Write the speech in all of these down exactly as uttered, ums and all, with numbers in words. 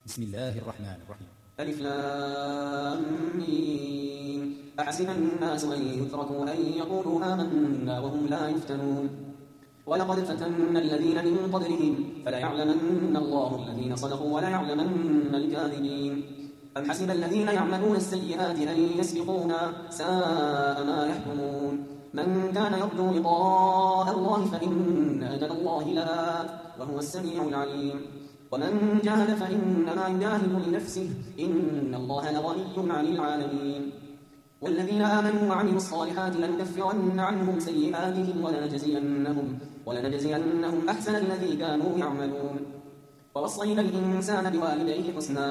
بسم الله الرحمن الرحيم. ألف لام ميم. أحسب الناس أن يتركوا أن يقولوا آمنا وهم لا يفتنون ولقد فتنا الذين من قبلهم فليعلمن الله الذين صدقوا وليعلمن الكاذبين. أم حسب الذين يعملون السيئات أن يسبقونا ساء ما يحكمون. من كان يرجو لقاء الله فإن أجل الله لآت وهو السميع العليم. ومن جاهد فإنما يجاهد لنفسه إن الله لغني عن العالمين. والذين آمنوا وعملوا الصالحات لنكفرن عنهم سيئاتهم ولنجزينهم, ولنجزينهم أحسن الذي كانوا يعملون. ووصينا الإنسان بوالديه حسنا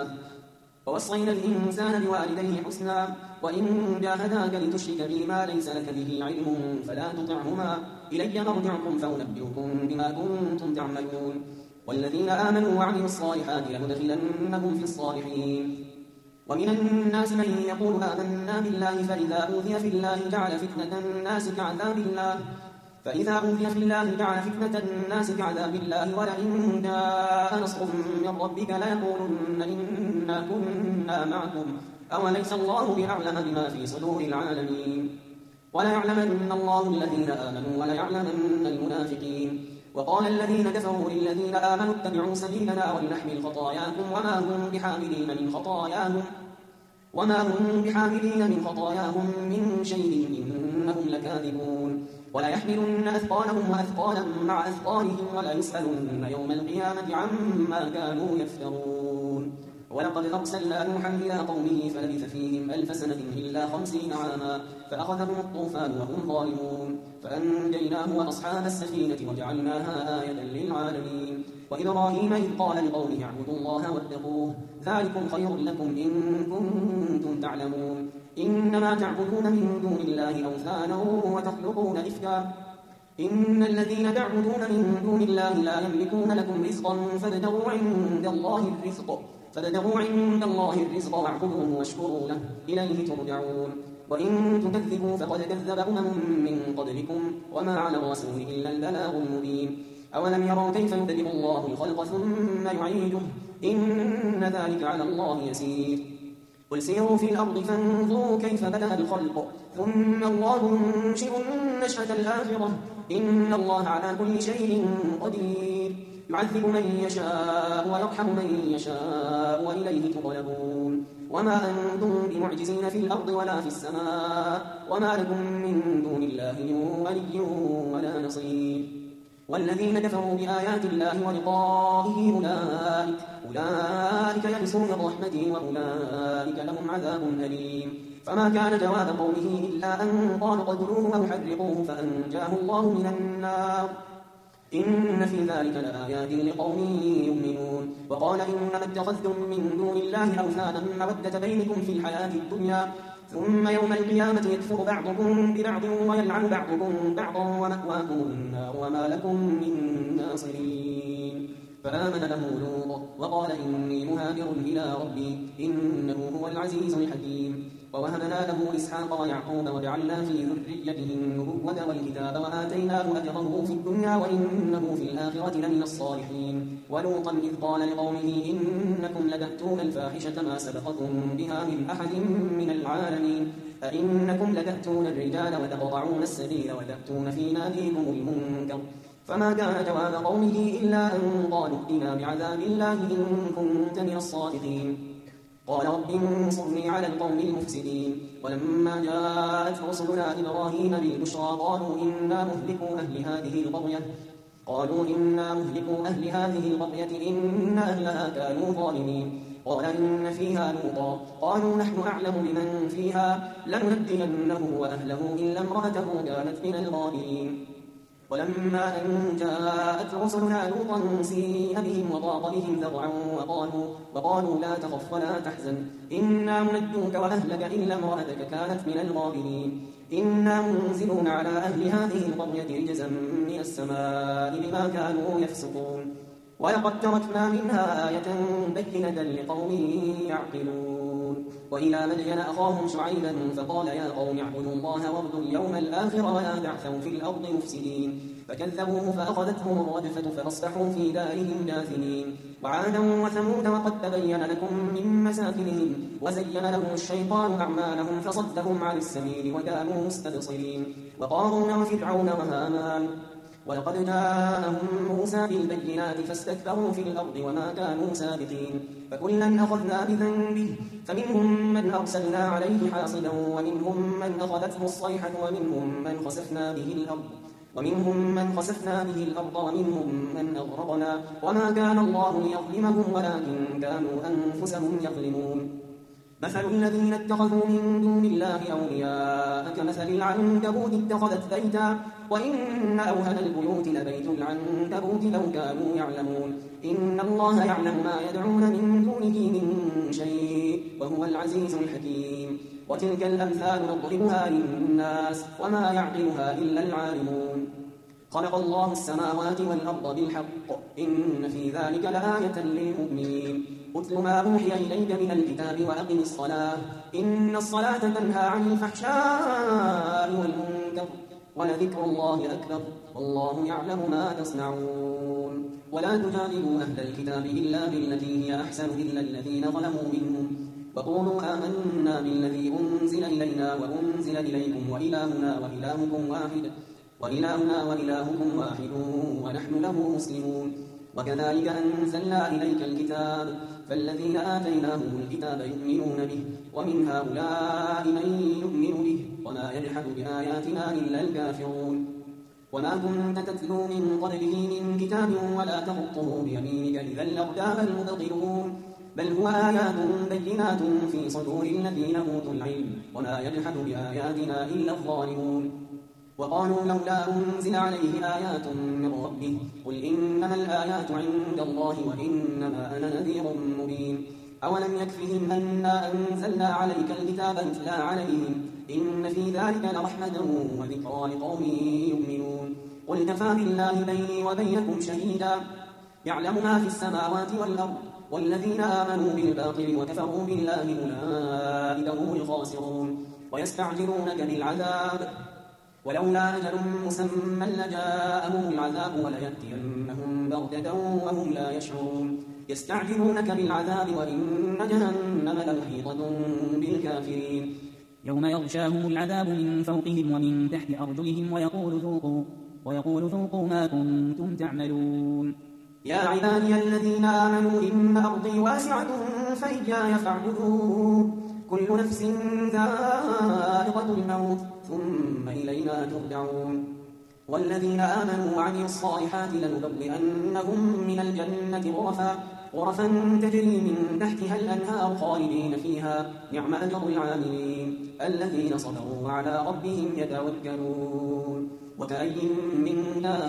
ووصينا الإنسان بوالديه حسنا وإن جاهداك لتشرك بي ما ليس لك به علم فلا تطعهما إلي مرجعكم فأنبئكم بما كنتم تعملون. والذين آمنوا وعملوا الصالحات لندخلنهم في الصالحين. ومن الناس من يقول آمنا بالله فإذا أوذي في الله جعل فتنة الناس كعذاب الله فإذا أوذي في الله جعل فتنة الناس كعذاب الله ولئن جاء نصر من ربك ليقولن إنا كنا معكم أوليس الله بأعلم بما في صدور العالمين. وليعلمن الله الذين آمنوا وليعلمن المنافقين. وقال الذين كفروا للذين آمنوا اتبعوا سبيلنا ولنحمل خطاياكم وما هم بحاملين من خطاياهم وما هم بحاملين من خطاياهم من شيء إنهم لكاذبون. وليحملن أثقالهم وأثقالا مع أثقالهم وليسألن يوم القيامة عما كانوا يفترون. ولقد أرسلنا نوحا إلى قومه فلبث فيهم ألف سنة إلا خمسين عاما فأخذهم الطوفان وهم ظالمون فأنجيناه وأصحاب السفينة وجعلناها آية للعالمين. وإبراهيم إذ قال لقومه اعبدوا الله واتقوه ذلكم خير لكم إن كنتم تعلمون. إنما تعبدون من دون الله أوثانا وتخلقون إفكا إن الذين تعبدون من دون الله لا يملكون لكم رزقا فابتغوا عند الله الرزق فابتغوا عند الله الرزق واعبدوه واشكروا له إليه ترجعون. وإن تكذبوا فقد كذب أمم من قبلكم وما على الرسول إلا البلاغ المبين. أولم يروا كيف يبدئ الله الخلق ثم يعيده إن ذلك على الله يسير. قل سيروا في الأرض فانظروا كيف بدأ الخلق ثم الله ينشئ النشأة الآخرة إن الله على كل شيء قدير. يعذب من يشاء ويرحم من يشاء وإليه تقلبون. وما أنتم بمعجزين في الأرض ولا في السماء وما لكم من دون الله من ولي ولا نصير. والذين كفروا بآيات الله ولقائه أولئك, أولئك يئسوا من رحمتي وأولئك لهم عذاب أليم. فما كان جواب قومه إلا أن قالوا اقتلوه أو حرقوه فأنجاه الله من النار إن في ذلك لآيات لقوم يؤمنون. وقال إنما اتخذتم من دون الله أوثانا مودة بينكم في الحياة الدنيا ثم يوم القيامة يكفر بعضكم ببعض ويلعن بعضكم بعضا ومأواكم النار وما لكم من ناصرين. فآمن له لوط وقال إني مهاجر إلى ربي إنه هو العزيز الحكيم. ووهبنا له إسحاق ويعقوب وجعلنا في ذريته النبوة والكتاب وآتيناه أجره في الدنيا وإنه في الآخرة لمن الصالحين. ولوطا إذ قال لقومه إنكم لتأتون الفاحشة ما سبقكم بها من أحد من العالمين أئنكم لتأتون الرجال وتقطعون السبيل وتأتون في ناديكم المنكر. فما كان جواب قومه إلا أن قالوا ائتنا بعذاب الله إن كنت من الصادقين. قال رب انصرني على القوم المفسدين. ولما جاءت رسلنا إبراهيم بالبشرى قالوا إنا مهلكوا أهل هذه القرية قالوا إنا مهلكوا أهل هذه القرية إن أهلها كانوا ظالمين. قال إن فيها لوطا قالوا نحن أعلم بمن فيها لننجينه وأهله إلا امرأته كانت من الغابرين. ولما أن جاءت رسلنا لوطا سيء بهم وضاق بهم ذرعا وقالوا, وقالوا لا تخف ولا تحزن إنا منجوك وأهلك إلا امرأتك كانت من الغابرين. إنا منزلون على أهل هذه القرية رجزا من السماء بما كانوا يفسقون. ولقد تركنا منها آية بينة لقوم يعقلون. وإلى مدين أخاهم شعيبا فقال يا قوم اعبدوا الله وارجوا اليوم الآخر ولا تعثوا في الأرض مفسدين فكذبوه فأخذتهم الرجفة فأصبحوا في دارهم جاثمين. وعادا وثمود وقد تبين لكم من مساكنهم وزين لهم الشيطان أعمالهم فصدهم عن السبيل وكانوا مستبصرين. وقارون وفرعون وهامان ولقد جاءهم موسى بالبينات فاستكبروا في الأرض وما كانوا سابقين. فكلا أخذنا بذنبه فمنهم من أرسلنا عليه حاصدا ومنهم من أخذته الصيحة ومنهم من خسفنا به الأرض ومنهم من خسفنا به الأرض ومنهم من أغرقنا وما كان الله ليظلمهم ولكن كانوا أنفسهم يظلمون. مثل الذين اتخذوا من دون الله أولياء كمثل العنكبوت اتخذت بيتا وإن أوهن البيوت لبيت العنكبوت لو كانوا يعلمون. إن الله يعلم ما يدعون من دونه من شيء وهو العزيز الحكيم. وتلك الأمثال نضربها للناس وما يعقلها إلا العالمون. خلق الله السماوات والأرض بالحق إن في ذلك لآية للمؤمنين. أتل ما أوحي إليك من الكتاب وأقم الصلاة إن الصلاة تنهى عن الفحشاء والمنكر ولذكر الله أكبر والله يعلم ما تصنعون. ولا تجادلوا أهل الكتاب إلا بالتي هي أحسن إلا الذين ظلموا منهم وقولوا آمنا بالذي أنزل إلينا وأنزل إليكم وإلهنا وإلهكم واحد وإلهنا وإلهكم واحد ونحن له مسلمون. وكذلك أنزلنا إليك الكتاب فالذين آتيناهم الكتاب يؤمنون به ومن هؤلاء من يؤمن به وما يجحد بآياتنا إلا الكافرون. وما كنت تتلو من قبله من كتاب ولا تخطه بيمينك إذا لارتاب المبطلون بل هو آيات بينات في صدور الذين أوتوا العلم وما يجحد بآياتنا إلا الظالمون. وقالوا لولا أنزل عليه آيات من ربه قل إنما الآيات عند الله وإنما أنا نذير مبين. أولم يكفهم أنا أنزلنا عليك الكتاب يتلى عليهم إن في ذلك لرحمة وذكرى لقوم يؤمنون. قل كفى بالله بيني وبينكم شهيدا يعلم ما في السماوات والأرض والذين آمنوا بالباطل وكفروا بالله أولئك هم الخاسرون. ويستعجلونك بالعذاب ولولا أجل مسمى لجاءهم العذاب وليأتينهم بغتة وهم لا يشعرون. يستعجلونك بالعذاب وإن جهنم لمحيطة بالكافرين. يوم يغشاهم العذاب من فوقهم ومن تحت أرجلهم ويقول ذوقوا ويقول ذوقوا ما كنتم تعملون. يا عبادي الذين آمنوا إن أرضي واسعة فإياي فاعبدون. كل نفس ذائقة الموت ثم إلينا ترجعون. والذين آمنوا وعملوا الصالحات لنبوئنهم من الجنة غرفا غرفا تجري من تحتها الأنهار خالدين فيها نعم أجر العاملين الذين صبروا وعلى ربهم يتوكلون. وكأي من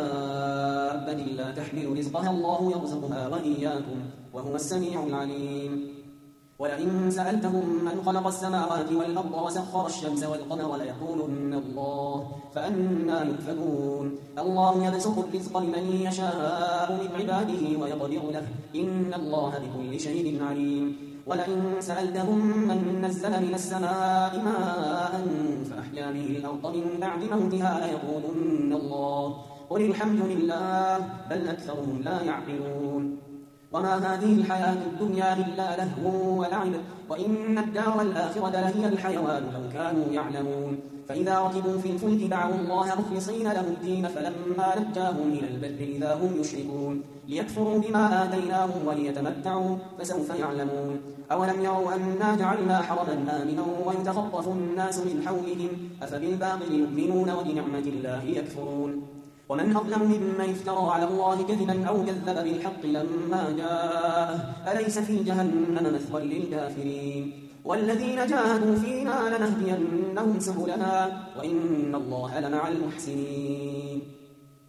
دابة لا تحمل رزقها الله يرزقها وإياكم وهو السميع العليم. ولئن سألتهم من خلق السماوات والأرض وسخر الشمس والقمر ليقولن الله فأنى يؤفكون. الله يبسط الرزق لمن يشاء من عباده ويقدر له إن الله بكل شيء عليم. ولئن سألتهم من نزل من السماء ماء فأحيا به الأرض من بعد موتها ليقولن الله قل الحمد لله بل أكثرهم لا يعقلون. وما هذه الحياة الدنيا إلا لهو ولعب وإن الدار الآخرة لهي الحيوان لو كانوا يعلمون. فإذا ركبوا في الفلك دعوا الله مخلصين له الدين فلما نجاهم إلى البر إذا هم يشركون ليكفروا بما آتيناهم وليتمتعوا فسوف يعلمون. أولم يروا أنا جعلنا حرما آمنا ويتخطف الناس من حولهم أفبالباطل يؤمنون وبنعمة الله يكفرون. ومن أظلم ممن افترى على الله كذبا أو كذب بالحق لما جاءه أليس في جهنم مثوى للكافرين. والذين جاهدوا فينا لنهدينهم سبلنا وإن الله لمع المحسنين.